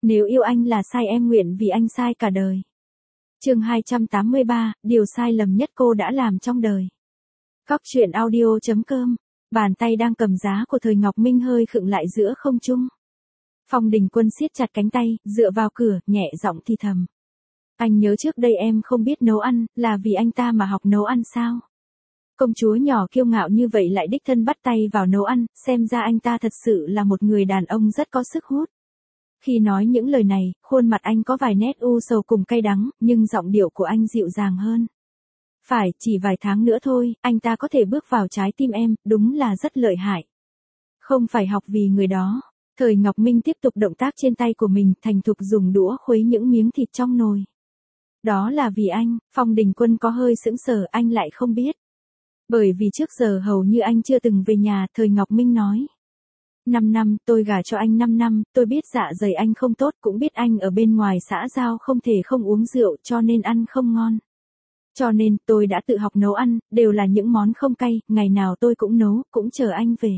Nếu yêu anh là sai em nguyện vì anh sai cả đời. Chương 283, điều sai lầm nhất cô đã làm trong đời. Góc truyện audio.com. Bàn tay đang cầm giá của Thời Ngọc Minh hơi khựng lại giữa không trung. Phong Đình Quân siết chặt cánh tay, dựa vào cửa, nhẹ giọng thì thầm. Anh nhớ trước đây em không biết nấu ăn, là vì anh ta mà học nấu ăn sao? Công chúa nhỏ kiêu ngạo như vậy lại đích thân bắt tay vào nấu ăn, xem ra anh ta thật sự là một người đàn ông rất có sức hút. Khi nói những lời này, khuôn mặt anh có vài nét u sầu cùng cay đắng, nhưng giọng điệu của anh dịu dàng hơn. Phải, chỉ vài tháng nữa thôi, anh ta có thể bước vào trái tim em, đúng là rất lợi hại. Không phải học vì người đó. Thời Ngọc Minh tiếp tục động tác trên tay của mình, thành thục dùng đũa khuấy những miếng thịt trong nồi. Đó là vì anh. Phong Đình Quân có hơi sững sờ, anh lại không biết. Bởi vì trước giờ hầu như anh chưa từng về nhà, Thời Ngọc Minh nói. 5 năm, tôi gả cho anh 5 năm, tôi biết dạ dày anh không tốt, cũng biết anh ở bên ngoài xã giao không thể không uống rượu cho nên ăn không ngon. Cho nên, tôi đã tự học nấu ăn, đều là những món không cay, ngày nào tôi cũng nấu, cũng chờ anh về.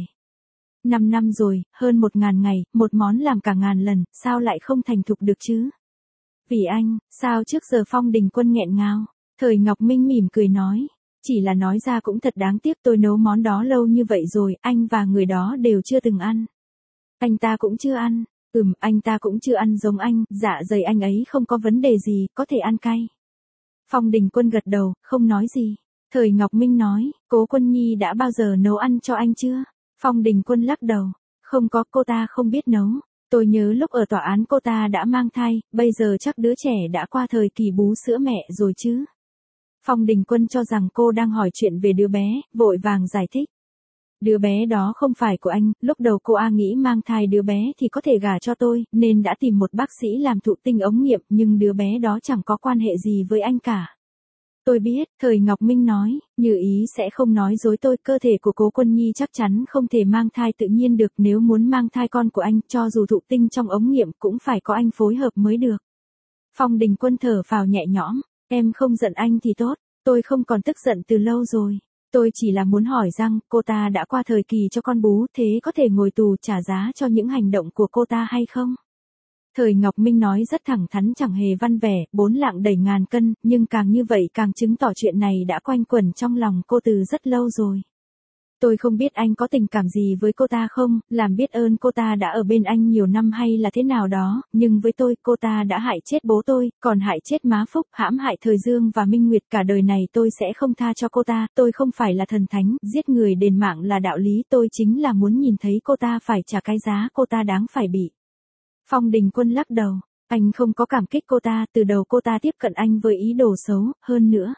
5 năm rồi, hơn 1000 ngày, một món làm cả ngàn lần, sao lại không thành thục được chứ? Vì anh, sao trước giờ Phong Đình Quân nghẹn ngào? Thời Ngọc Minh mỉm cười nói. Chỉ là nói ra cũng thật đáng tiếc, tôi nấu món đó lâu như vậy rồi, anh và người đó đều chưa từng ăn. Anh ta cũng chưa ăn. Anh ta cũng chưa ăn giống anh, dạ dày anh ấy không có vấn đề gì, có thể ăn cay. Phong Đình Quân gật đầu, không nói gì. Thời Ngọc Minh nói, Cố Quân Nhi đã bao giờ nấu ăn cho anh chưa? Phong Đình Quân lắc đầu, không có, cô ta không biết nấu. Tôi nhớ lúc ở tòa án cô ta đã mang thai, bây giờ chắc đứa trẻ đã qua thời kỳ bú sữa mẹ rồi chứ. Phong Đình Quân cho rằng cô đang hỏi chuyện về đứa bé, vội vàng giải thích. Đứa bé đó không phải của anh, lúc đầu cô nghĩ mang thai đứa bé thì có thể gả cho tôi, nên đã tìm một bác sĩ làm thụ tinh ống nghiệm, nhưng đứa bé đó chẳng có quan hệ gì với anh cả. Tôi biết, Thời Ngọc Minh nói, Như ý sẽ không nói dối tôi, cơ thể của Cố Quân Nhi chắc chắn không thể mang thai tự nhiên được, nếu muốn mang thai con của anh, cho dù thụ tinh trong ống nghiệm cũng phải có anh phối hợp mới được. Phong Đình Quân thở phào nhẹ nhõm, em không giận anh thì tốt, tôi không còn tức giận từ lâu rồi. Tôi chỉ là muốn hỏi rằng, cô ta đã qua thời kỳ cho con bú, thế có thể ngồi tù trả giá cho những hành động của cô ta hay không? Thời Ngọc Minh nói rất thẳng thắn chẳng hề văn vẻ, 4 lạng đẩy ngàn cân, nhưng càng như vậy càng chứng tỏ chuyện này đã quanh quẩn trong lòng cô từ rất lâu rồi. Tôi không biết anh có tình cảm gì với cô ta không, làm biết ơn cô ta đã ở bên anh nhiều năm hay là thế nào đó, nhưng với tôi, cô ta đã hại chết bố tôi, còn hại chết má Phúc, hãm hại Thời Dương và Minh Nguyệt, cả đời này tôi sẽ không tha cho cô ta, tôi không phải là thần thánh, giết người đền mạng là đạo lý, tôi chính là muốn nhìn thấy cô ta phải trả cái giá cô ta đáng phải bị. Phong Đình Quân lắc đầu, anh không có cảm kích cô ta, từ đầu cô ta tiếp cận anh với ý đồ xấu, hơn nữa.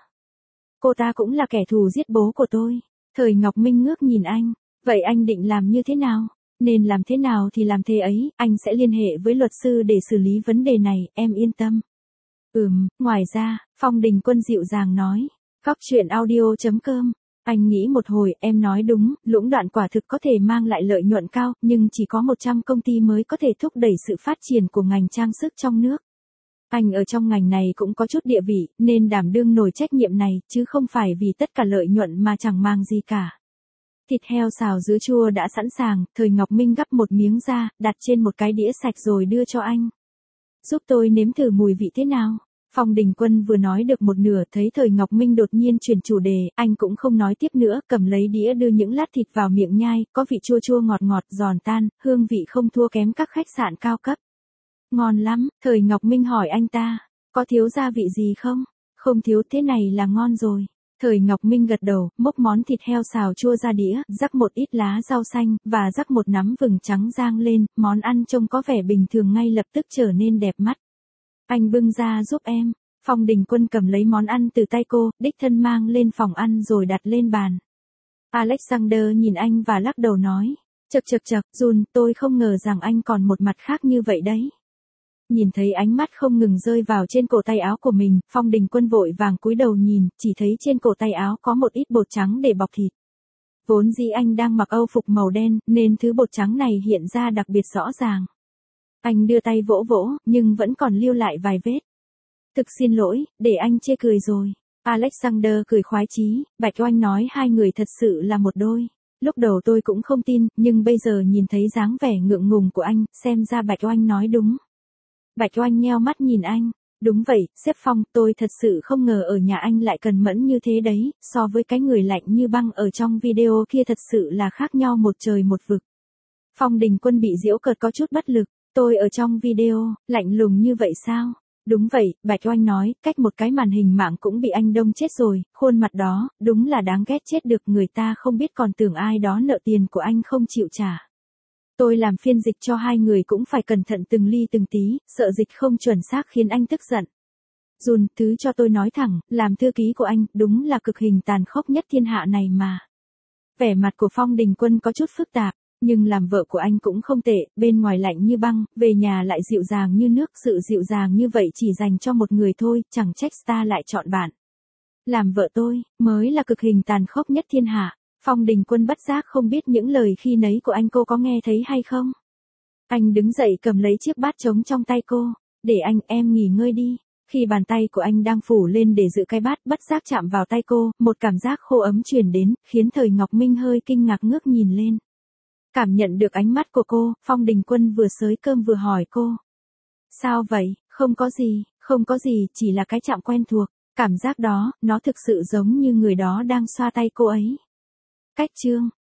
Cô ta cũng là kẻ thù giết bố của tôi. Thời Ngọc Minh ngước nhìn anh, vậy anh định làm như thế nào? Nên làm thế nào thì làm thế ấy, anh sẽ liên hệ với luật sư để xử lý vấn đề này, em yên tâm. Ngoài ra, Phong Đình Quân dịu dàng nói, góc truyện audio.com. Anh nghĩ một hồi, em nói đúng, lũng đoạn quả thực có thể mang lại lợi nhuận cao, nhưng chỉ có 100 công ty mới có thể thúc đẩy sự phát triển của ngành trang sức trong nước. Anh ở trong ngành này cũng có chút địa vị, nên đảm đương nổi trách nhiệm này, chứ không phải vì tất cả lợi nhuận mà chẳng mang gì cả. Thịt heo xào dứa chua đã sẵn sàng, Thời Ngọc Minh gắp một miếng ra, đặt trên một cái đĩa sạch rồi đưa cho anh. Giúp tôi nếm thử mùi vị thế nào? Phong Đình Quân vừa nói được một nửa, thấy Thời Ngọc Minh đột nhiên chuyển chủ đề, anh cũng không nói tiếp nữa, cầm lấy đĩa đưa những lát thịt vào miệng nhai, có vị chua chua ngọt ngọt, giòn tan, hương vị không thua kém các khách sạn cao cấp. Ngon lắm, Thời Ngọc Minh hỏi anh ta, có thiếu gia vị gì không? Không thiếu, thế này là ngon rồi. Thời Ngọc Minh gật đầu, múc món thịt heo xào chua ra đĩa, rắc một ít lá rau xanh, và rắc một nắm vừng trắng rang lên, món ăn trông có vẻ bình thường ngay lập tức trở nên đẹp mắt. Anh bưng ra giúp em. Phong Đình Quân cầm lấy món ăn từ tay cô, đích thân mang lên phòng ăn rồi đặt lên bàn. Alexander nhìn anh và lắc đầu nói, chậc, Jun, tôi không ngờ rằng anh còn một mặt khác như vậy đấy. Nhìn thấy ánh mắt không ngừng rơi vào trên cổ tay áo của mình, Phong Đình Quân vội vàng cúi đầu nhìn, chỉ thấy trên cổ tay áo có một ít bột trắng để bọc thịt. Vốn dĩ anh đang mặc âu phục màu đen, nên thứ bột trắng này hiện ra đặc biệt rõ ràng. Anh đưa tay vỗ vỗ, nhưng vẫn còn lưu lại vài vết. Thực xin lỗi, để anh chê cười rồi. Alexander cười khoái chí, Bạch Oanh nói hai người thật sự là một đôi. Lúc đầu tôi cũng không tin, nhưng bây giờ nhìn thấy dáng vẻ ngượng ngùng của anh, xem ra Bạch Oanh nói đúng. Bạch Oanh nheo mắt nhìn anh. Đúng vậy, sếp Phong, tôi thật sự không ngờ ở nhà anh lại cần mẫn như thế đấy, so với cái người lạnh như băng ở trong video kia thật sự là khác nhau một trời một vực. Phong Đình Quân bị giễu cợt có chút bất lực, tôi ở trong video, lạnh lùng như vậy sao? Đúng vậy, Bạch Oanh nói, cách một cái màn hình mạng cũng bị anh đông chết rồi, khuôn mặt đó, đúng là đáng ghét chết được, người ta không biết còn tưởng ai đó nợ tiền của anh không chịu trả. Tôi làm phiên dịch cho hai người cũng phải cẩn thận từng ly từng tí, sợ dịch không chuẩn xác khiến anh tức giận. Jun, thứ cho tôi nói thẳng, làm thư ký của anh, đúng là cực hình tàn khốc nhất thiên hạ này mà. Vẻ mặt của Phong Đình Quân có chút phức tạp, nhưng làm vợ của anh cũng không tệ, bên ngoài lạnh như băng, về nhà lại dịu dàng như nước, sự dịu dàng như vậy chỉ dành cho một người thôi, chẳng trách ta lại chọn bạn. Làm vợ tôi, mới là cực hình tàn khốc nhất thiên hạ. Phong Đình Quân bất giác không biết những lời khi nấy của anh cô có nghe thấy hay không. Anh đứng dậy cầm lấy chiếc bát trống trong tay cô, để anh, em nghỉ ngơi đi. Khi bàn tay của anh đang phủ lên để giữ cái bát bất giác chạm vào tay cô, một cảm giác khô ấm truyền đến, khiến Thời Ngọc Minh hơi kinh ngạc ngước nhìn lên. Cảm nhận được ánh mắt của cô, Phong Đình Quân vừa xới cơm vừa hỏi cô. Sao vậy, không có gì, chỉ là cái chạm quen thuộc, cảm giác đó, nó thực sự giống như người đó đang xoa tay cô ấy. Cách chương